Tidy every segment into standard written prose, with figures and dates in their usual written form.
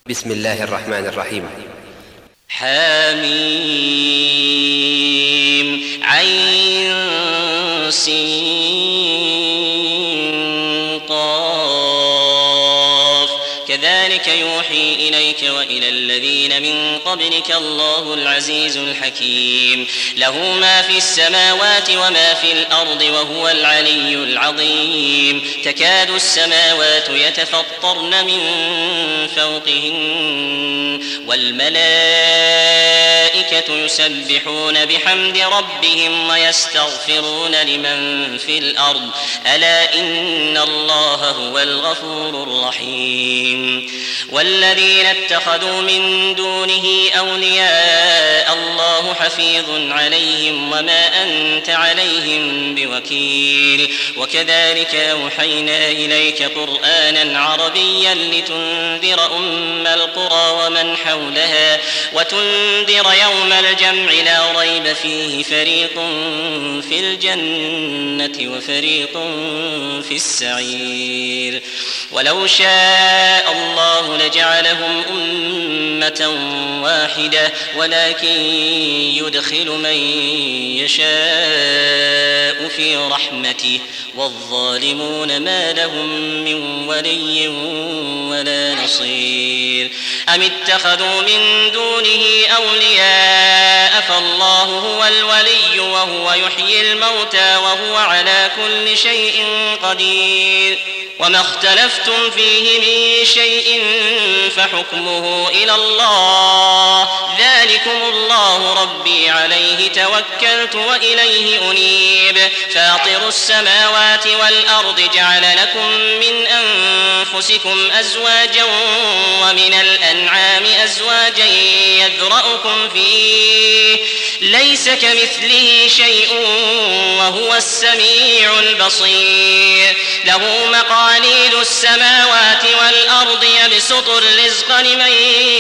بسم الله الرحمن الرحيم. حميم عين سين قاف كذلك يوحي إليك وإلى الذين من قبلك الله العزيز الحكيم له ما في السماوات وما في الأرض وهو العلي العظيم تكاد السماوات يتفطرن من فوقهن والملائكة يسبحون بحمد ربهم ويستغفرون لمن في الأرض ألا إن الله هو الغفور الرحيم والذين اتخذوا من دونه أولياء الله حفيظ عليهم وما أنت عليهم بوكيل وكذلك أوحينا إليك قرآنا عربيا لتنذر أم القرى ومن حولها وتنذر يوم الجمع لا ريب فيه فريق في الجنة وفريق في السعير ولو شاء الله لجعلهم أمة واحدة ولكن يدخل من يشاء في رحمته والظالمون ما لهم من ولي ولا نصير أم اتخذوا من دونه أولياء فالله هو الولي وهو يحيي الموتى وهو على كل شيء قدير وما اختلفتم فيه من شيء فحكمه إلى الله ذلكم الله ربي عليه توكلت وإليه أنيب فاطر السماوات والأرض جعل لكم من أنفسكم أزواجا ومن الأنعام أزواجا يذرأكم فيه ليس كمثله شيء وهو السميع البصير له مقاليد السماوات والأرض يبسط الرزق لمن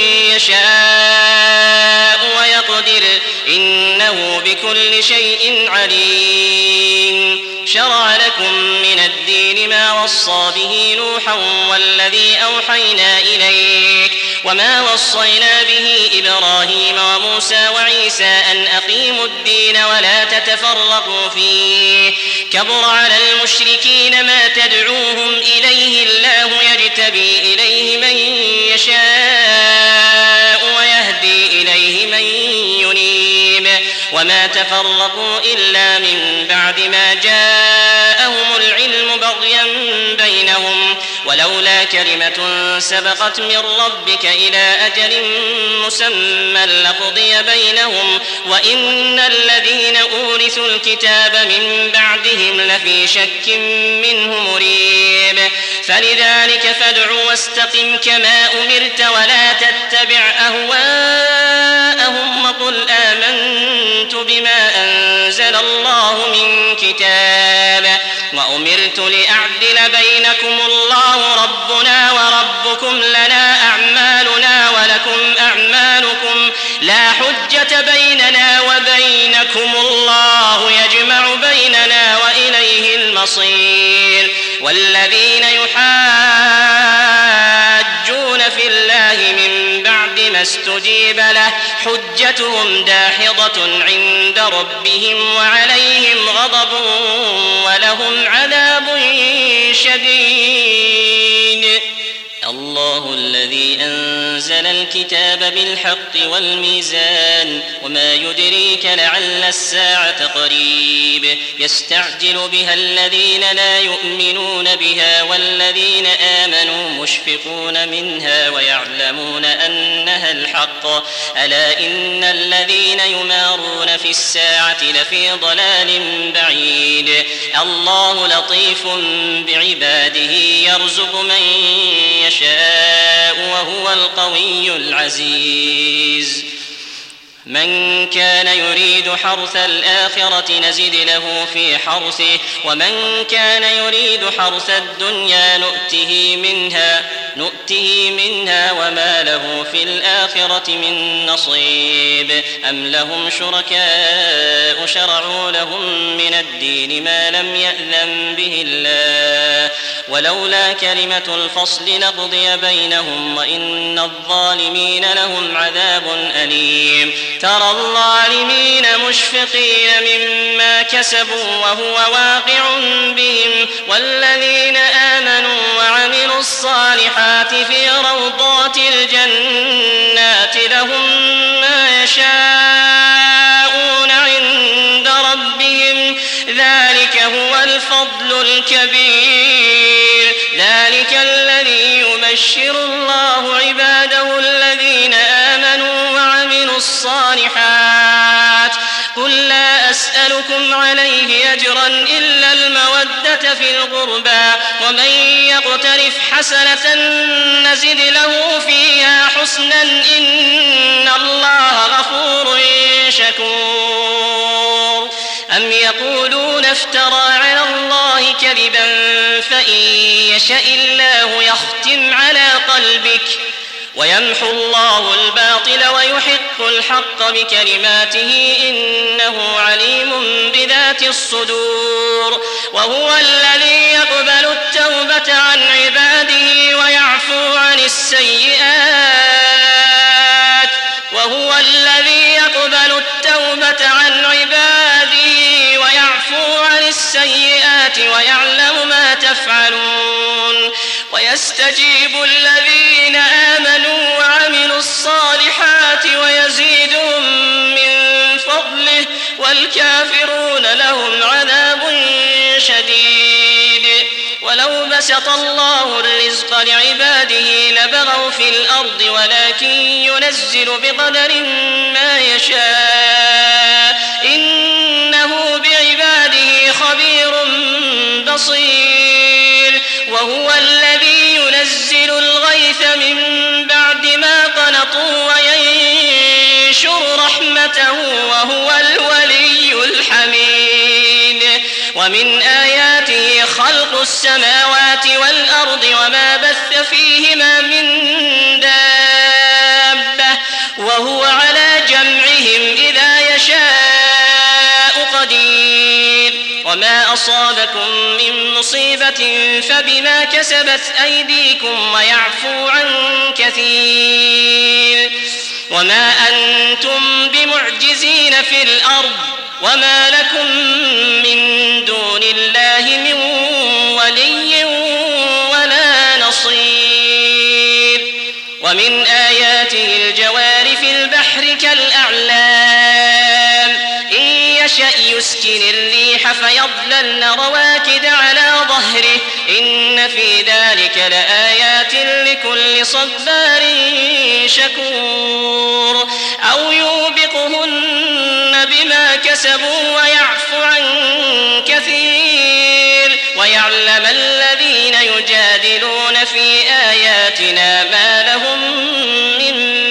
يشاء ويقدر إنه بكل شيء عليم شرع لكم من الدين ما وصى به نوحا والذي أوحينا إليك وما وصينا به إبراهيم وموسى وعيسى أن أقيموا الدين ولا تتفرقوا فيه كبر على المشركين ما تدعوهم إليه الله يجتبي إليه من يشاء ويهدي إليه من ينيب وما تفرقوا إلا من بعد ما جاءهم العلم بغيا بينهم ولولا كلمة سبقت من ربك إلى أجل مسمى لقضي بينهم وإن الذين أورثوا الكتاب من بعدهم لفي شك منه مريب فلذلك فادع واستقم كما أمرت ولا تتبع أهواءهم وقل آمنت بما أنزل الله من كتاب وأمرت لأعدل بينكم الله ربنا وربكم لنا أعمالنا ولكم أعمالكم لا حجة بيننا وبينكم الله يجمع بيننا وإليه المصير والذين يحاجون في الله من بعد ما استجيب له حجتهم داحضة عند ربهم وعليهم غضب ولهم عذاب شديد الله الذي أنزل الكتاب بالحق والميزان وما يدريك لعل الساعة قريب يستعجل بها الذين لا يؤمنون بها والذين آمنوا مشفقون منها ويعلمون أنها الحق ألا إن الذين يمارون في الساعة لفي ضلال بعيد الله لطيف بعباده يرزق من يشاء وهو القوي العزيز من كان يريد حرث الآخرة نزد له في حرثه ومن كان يريد حرث الدنيا نؤته منها وما له في الآخرة من نصيب أم لهم شركاء شرعوا لهم من الدين ما لم يأذن به الله ولولا كلمة الفصل لقضي بينهم وإن الظالمين لهم عذاب أليم ترى الظالمين مشفقين مما كسبوا وهو واقع بهم والذين آمنوا وعملوا الصالحات في روضات الجنات لهم ما يشاءون عند ربهم ذلك هو الفضل الكبير ذلك الذي يبشر الله عباده الذين آمنوا وعملوا الصالحات قل لا أسألكم عليه أجرا إلا المودة في القربى ومن يقترف حسنة نزد له فيها حسنا إن الله غفور شكور أم يقولون افترى على الله كذبا فإن يشأ الله يختم على قلبك ويمحو الله الباطل ويحق الحق بكلماته إنه عليم بذات الصدور وهو الذي يقبل التوبة عن عباده ويعفو عن السيئات ويعلم ما تفعلون ويستجيب الذين آمنوا وعملوا الصالحات ويزيدهم من فضله والكافرون لهم عذاب شديد ولو بسط الله الرزق لعباده لبغوا في الأرض ولكن ينزل بقدر ما يشاء إنه بعباده خبير بصير وهو الذي ينزل الغيث من بعد ما قنطوا وينشر رحمته وهو الولي الحميد ومن آياته خلق السماوات والأرض وما بث فيهما من دابة وهو على جمعهم إذا يشاء قدير وما أصابكم من مصيبة فبما كسبت أيديكم ويعفو عن كثير وما أنتم بمعجزين في الأرض وما لكم من دون الله من ولي ولا نصير ومن آياته الجوار في البحر كالأعلام إن يشأ يسكن الريح فيظللن رواكد على ظهره إن في ذلك لآيات لكل صبار شكور أو يوبقهن بما كسبوا ويعفو عن كثير ويعلم الذين يجادلون في آياتنا ما لهم من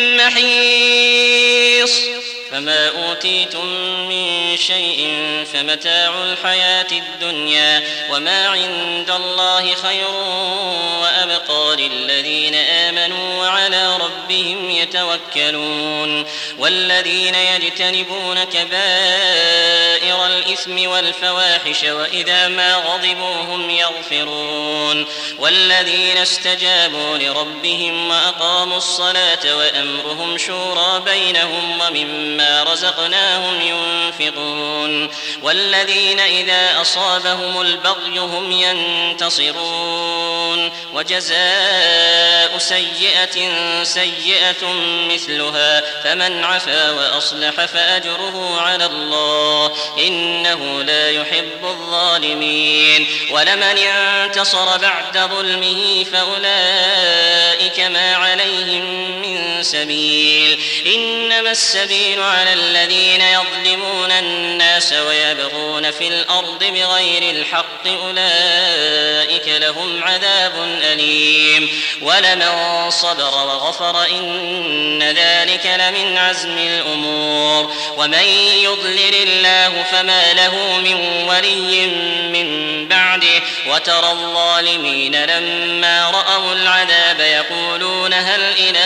محيص فما أوتيتم من شيء فمتاع الحياة الدنيا وما عند الله خير وأبقى للذين آمنوا وعلى ربهم يتوكلون والذين يجتنبون كبائر الإثم والفواحش وإذا ما غضبوا هم يغفرون والذين استجابوا لربهم وأقاموا الصلاة وأمرهم شورى بينهم ومما رزقناهم ينفقون والذين إذا أصابهم البغي هم ينتصرون وجزاء سيئة سيئة مثلها فمن عفا وأصلح فأجره على الله إنه لا يحب الظالمين ولمن انتصر بعد ظلمه فأولئك ما عليهم من سبيل إنما السبيل على الذين يظلمون الناس ويبغون في الأرض بغير الحق أولئك لهم عذاب أليم ولمن صبر وغفر إن ذلك لمن عزم الأمور ومن يضلل الله فما له من ولي من بعده وترى الظالمين لما رأوا العذاب يقولون هل إلى مرد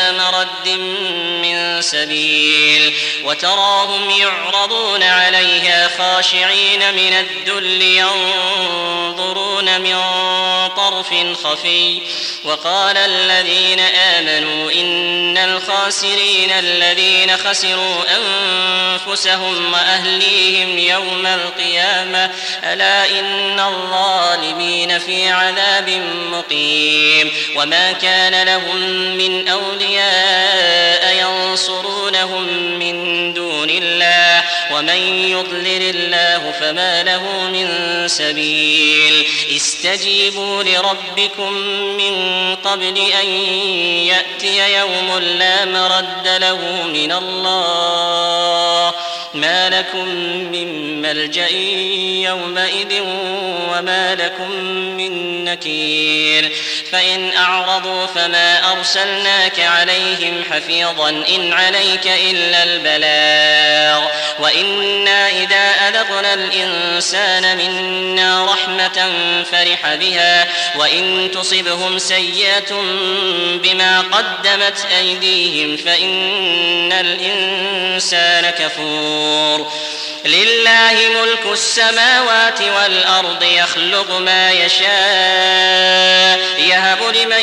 مرد من سبيل وتراهم يعرضون عليها خاشعين من الذل ينظرون من طرف خفي وقال الذين آمنوا إن الخاسرين الذين خسروا أنفسهم وأهليهم يوم القيامة ألا إن الظالمين في عذاب مقيم وما كان لهم من أولياء ينصرونهم من دون الله ومن يضلل الله فما له من سبيل استجيبوا لربكم من قبل أن يأتي يوم لا مرد له من الله ما لكم من ملجأ يومئذ وما لكم من نكير فإن أعرضوا فما أرسلناك عليهم حفيظا إن عليك إلا البلاغ وإنا إذا أذقنا الإنسان منا رحمة فرح بها وإن تصبهم سيئة بما قدمت أيديهم فإن الإنسان كفور لله ملك السماوات والأرض يخلق ما يشاء يهب لمن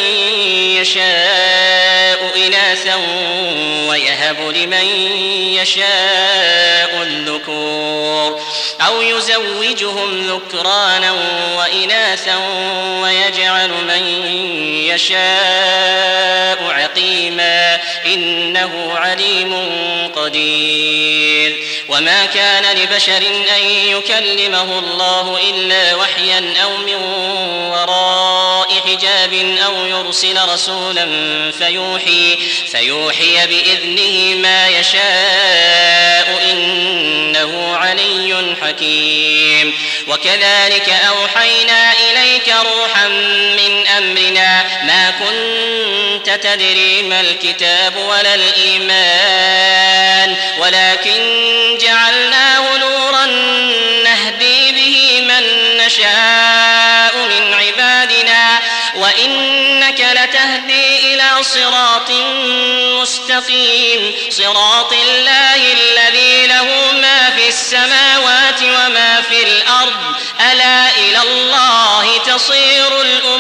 يشاء إناثا ويهب لمن يشاء الذكور أو يزوجهم ذكرانا وإناثا ويجعل من يشاء عقيما إنه عليم قدير وما كان لبشر أن يكلمه الله إلا وحيا أو من وراء حجاب أو يرسل رسولا فيوحي بإذنه ما يشاء إنه علي حكيم وكذلك أوحينا إليك روحا من أمرنا ما كنت تدري ما الكتاب ولا الإيمان ولكن جعلناه نورا نهدي به من نشاء من عبادنا وإنك لتهدي إلى صراط مستقيم صراط الله الذي له ما في السماوات وما في الأرض ألا إلى الله تصير الأمور